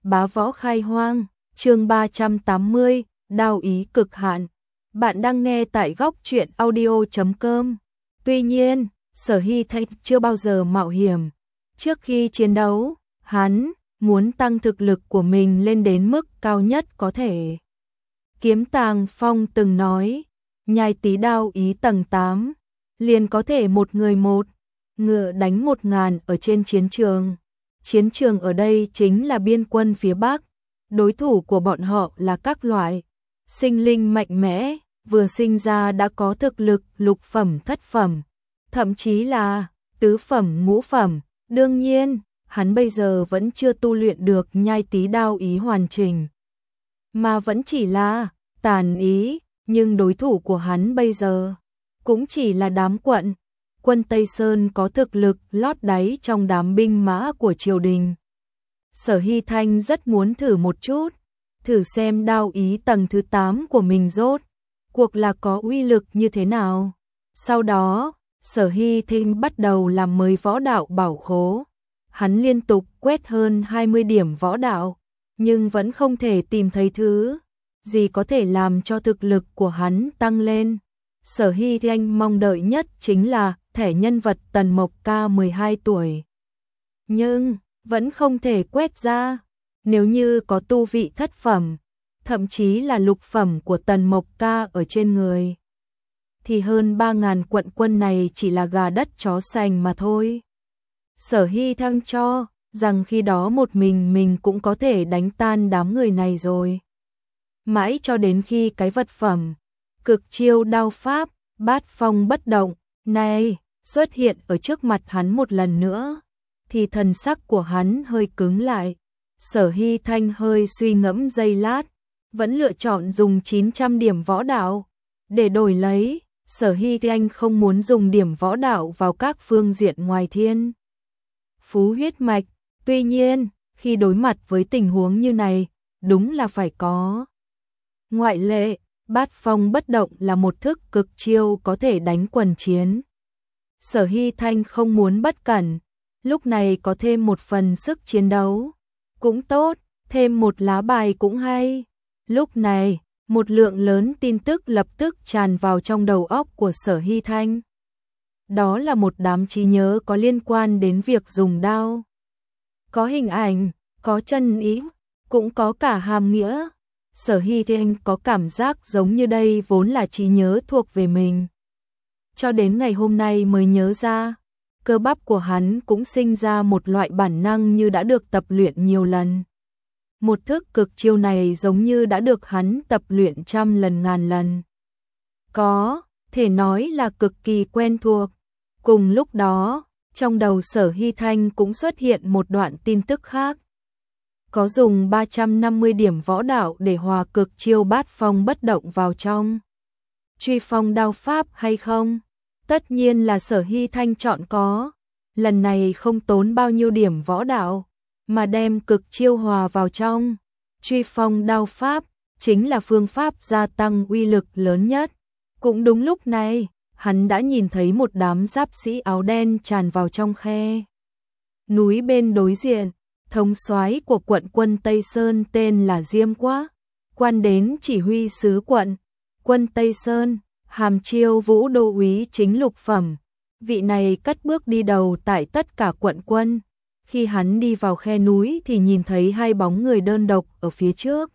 Bá võ khai hoang, chương 380, đao ý cực hạn. Bạn đang nghe tại góc truyện audio.com. Tuy nhiên, Sở Hy Thanh chưa bao giờ mạo hiểm. Trước khi chiến đấu, hắn muốn tăng thực lực của mình lên đến mức cao nhất có thể. Kiếm Tàng Phong từng nói, nhai tí đao ý tầng 8, liền có thể một người một ngựa đánh 1000 ở trên chiến trường. Chiến trường ở đây chính là biên quân phía Bắc, đối thủ của bọn họ là các loại sinh linh mạnh mẽ, vừa sinh ra đã có thực lực lục phẩm thất phẩm, thậm chí là tứ phẩm ngũ phẩm. Đương nhiên, hắn bây giờ vẫn chưa tu luyện được nhai tí đao ý hoàn chỉnh, mà vẫn chỉ là tàn ý, nhưng đối thủ của hắn bây giờ cũng chỉ là đám quân Tây Sơn có thực lực lót đáy trong đám binh mã của triều đình. Sở Hy Thanh rất muốn thử một chút, thử xem đao ý tầng thứ 8 của mình rốt cuộc là có uy lực như thế nào. Sau đó, Sở Hy Thanh bắt đầu làm mới võ đạo bảo khố. Hắn liên tục quét hơn 20 điểm võ đạo, nhưng vẫn không thể tìm thấy thứ gì có thể làm cho thực lực của hắn tăng lên. Sở Hy Thanh mong đợi nhất chính là thẻ nhân vật Tần Mộc Ca 12 tuổi. Nhưng, vẫn không thể quét ra. Nếu như có tu vị thất phẩm, thậm chí là lục phẩm của Tần Mộc Ca ở trên người, thì hơn 3000 quận quân này chỉ là gà đất chó sành mà thôi. Sở Hy Thanh cho rằng khi đó một mình cũng có thể đánh tan đám người này rồi. Mãi cho đến khi cái vật phẩm cực chiêu đao pháp Bát Phong bất động này xuất hiện ở trước mặt hắn một lần nữa, thì thần sắc của hắn hơi cứng lại. Sở Hy Thanh hơi suy ngẫm giây lát, vẫn lựa chọn dùng 900 điểm võ đạo để đổi lấy. Sở Hy Thanh không muốn dùng điểm võ đạo vào các phương diện ngoài thiên phú huyết mạch. Tuy nhiên, khi đối mặt với tình huống như này, đúng là phải có ngoại lệ. Bát Phong bất động là một thức cực chiêu có thể đánh quần chiến. Sở Hy Thanh không muốn bất cẩn, lúc này có thêm một phần sức chiến đấu cũng tốt, thêm một lá bài cũng hay. Lúc này, một lượng lớn tin tức lập tức tràn vào trong đầu óc của Sở Hy Thanh. Đó là một đám trí nhớ có liên quan đến việc dùng đao. Có hình ảnh, có chân ý, cũng có cả hàm nghĩa. Sở Hy Thanh có cảm giác giống như đây vốn là trí nhớ thuộc về mình. Cho đến ngày hôm nay mới nhớ ra, cơ bắp của hắn cũng sinh ra một loại bản năng như đã được tập luyện nhiều lần. Một thức cực chiêu này giống như đã được hắn tập luyện trăm lần ngàn lần. Có thể nói là cực kỳ quen thuộc. Cùng lúc đó, trong đầu Sở Hy Thanh cũng xuất hiện một đoạn tin tức khác. Có dùng 350 điểm võ đạo để hòa cực chiêu Bát Phong bất động vào trong Truy Phong đao pháp hay không? Tất nhiên là Sở Hy Thanh chọn có. Lần này không tốn bao nhiêu điểm võ đạo, mà đem cực chiêu hòa vào trong Truy Phong đao pháp, chính là phương pháp gia tăng uy lực lớn nhất. Cũng đúng lúc này, hắn đã nhìn thấy một đám giáp sĩ áo đen tràn vào trong khe núi bên đối diện. Thống soái của quận quân Tây Sơn tên là Diêm Quá, quan đến chỉ huy sứ quân Tây Sơn, hàm Chiêu Vũ đô úy chính lục phẩm. Vị này cất bước đi đầu tại tất cả quận quân. Khi hắn đi vào khe núi thì nhìn thấy hai bóng người đơn độc ở phía trước.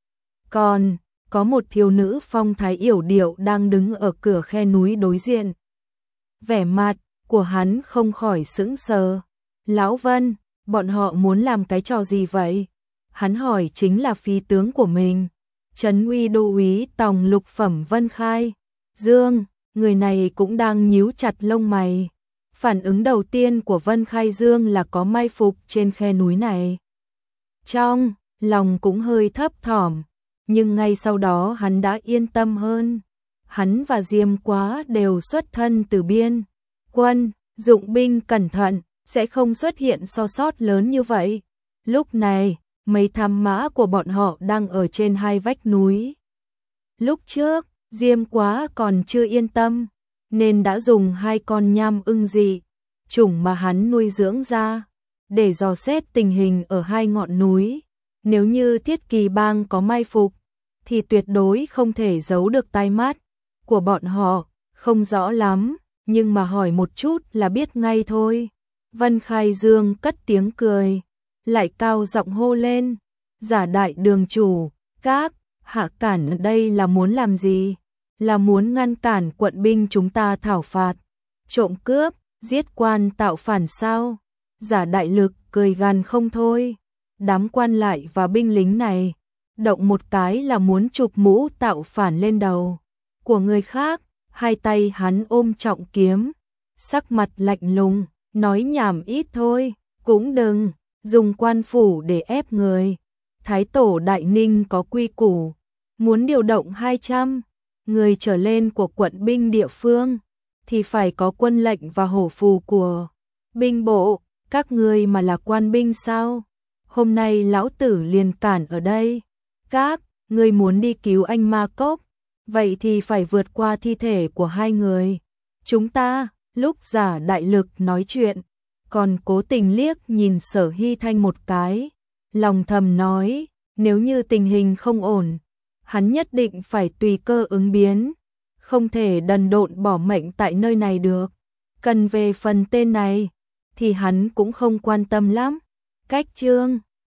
Còn có một thiếu nữ phong thái yểu điệu đang đứng ở cửa khe núi đối diện. Vẻ mặt của hắn không khỏi sững sờ. Lão Vân, bọn họ muốn làm cái trò gì vậy? Hắn hỏi chính là phi tướng của mình, Trấn Uy đô úy tòng lục phẩm Vân Khai Dương. Người này cũng đang nhíu chặt lông mày. Phản ứng đầu tiên của Vân Khai Dương là có mai phục trên khe núi này. Trong lòng cũng hơi thấp thỏm, nhưng ngay sau đó hắn đã yên tâm hơn. Hắn và Diêm Quá đều xuất thân từ biên quân, dụng binh cẩn thận, sẽ không xuất hiện so sót lớn như vậy. Lúc này, mấy thám mã của bọn họ đang ở trên hai vách núi. Lúc trước, Diêm Quá còn chưa yên tâm, nên đã dùng 2 con nham ưng dị chủng mà hắn nuôi dưỡng ra để dò xét tình hình ở 2 ngọn núi. Nếu như Thiết Kỳ Bang có mai phục, thì tuyệt đối không thể giấu được tai mắt của bọn họ, không rõ lắm, nhưng mà hỏi một chút là biết ngay thôi. Vân Khai Dương cất tiếng cười, lại cao giọng hô lên, Giả đại đường chủ, các hạ cản ở đây là muốn làm gì? Là muốn ngăn cản quận binh chúng ta thảo phạt, trộm cướp, giết quan tạo phản sao? Giả đại lực cười gằn không thôi. Đám quan lại và binh lính này, động một cái là muốn chụp mũ tạo phản lên đầu của người khác. Hai tay hắn ôm trọng kiếm, sắc mặt lạnh lùng, nói nhảm ít thôi, cũng đừng dùng quan phủ để ép người. Thái tổ Đại Ninh có quy củ, muốn điều động 200 người trở lên của quận binh địa phương thì phải có quân lệnh và hổ phù của binh bộ. Các ngươi mà là quan binh sao? Hôm nay lão tử liền cản ở đây. Các ngươi muốn đi cứu anh Ma Cốc, vậy thì phải vượt qua thi thể của hai người chúng ta. Lúc Giả đại lực nói chuyện, còn cố tình liếc nhìn Sở Hy Thanh một cái, lòng thầm nói, nếu như tình hình không ổn, hắn nhất định phải tùy cơ ứng biến, không thể đần độn bỏ mệnh tại nơi này được. Cần về phần tên này, thì hắn cũng không quan tâm lắm. Cách chương